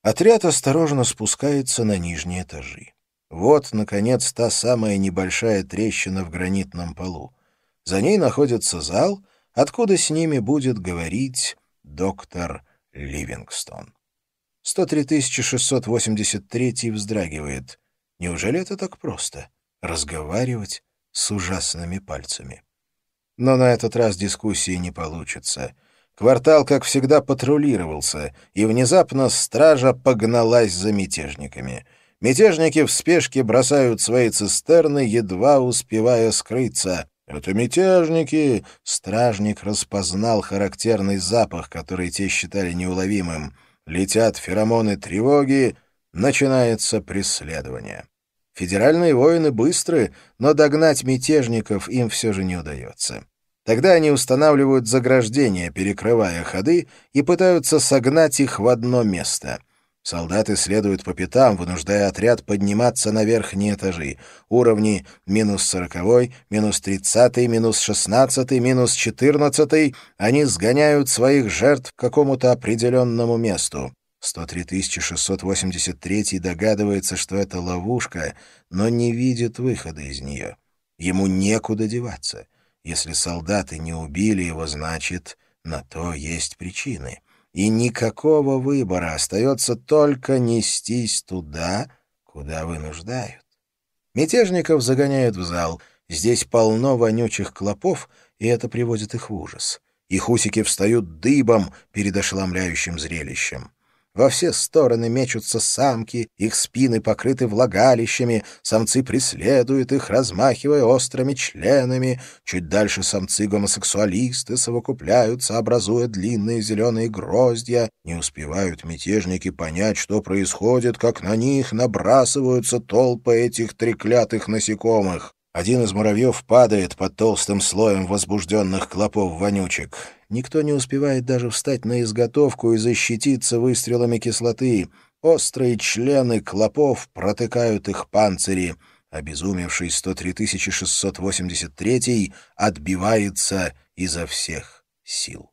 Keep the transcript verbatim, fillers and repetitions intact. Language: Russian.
Отряд осторожно спускается на нижние этажи. Вот, наконец, та самая небольшая трещина в гранитном полу. За ней находится зал, откуда с ними будет говорить доктор Ливингстон. сто три тысячи шестьсот восемьдесят третий вздрагивает. Неужели это так просто — разговаривать с ужасными пальцами? Но на этот раз дискуссии не получится. Квартал, как всегда, патрулировался, и внезапно стража погналась за мятежниками. Мятежники в спешке бросают свои цистерны, едва успевая скрыться. «Это мятежники!» — стражник распознал характерный запах, который те считали неуловимым. Летят феромоны тревоги, начинается преследование. Федеральные воины быстры, но догнать мятежников им все же не удается. Тогда они устанавливают заграждения, перекрывая ходы, и пытаются согнать их в одно место. Солдаты следуют по пятам, вынуждая отряд подниматься на верхние этажи. Уровни минус сороковой, минус тридцатый, минус шестнадцатый, минус четырнадцатый. Они сгоняют своих жертв к какому-то определенному месту. сто три тысячи шестьсот восемьдесят третий догадывается, что это ловушка, но не видит выхода из нее. Ему некуда деваться. Если солдаты не убили его, значит, на то есть причины. И никакого выбора, остается только нестись туда, куда вынуждают. Мятежников загоняют в зал. Здесь полно вонючих клопов, и это приводит их в ужас. Их усики встают дыбом перед ошеломляющим зрелищем. Во все стороны мечутся самки, их спины покрыты влагалищами, самцы преследуют их, размахивая острыми членами. Чуть дальше самцы-гомосексуалисты совокупляются, образуя длинные зеленые гроздья. Не успевают мятежники понять, что происходит, как на них набрасываются толпы этих треклятых насекомых. Один из муравьев падает под толстым слоем возбужденных клопов-вонючек. Никто не успевает даже встать на изготовку и защититься выстрелами кислоты. Острые члены клопов протыкают их панцири. Обезумевший сто три тысячи шестьсот восемьдесят третий отбивается изо всех сил.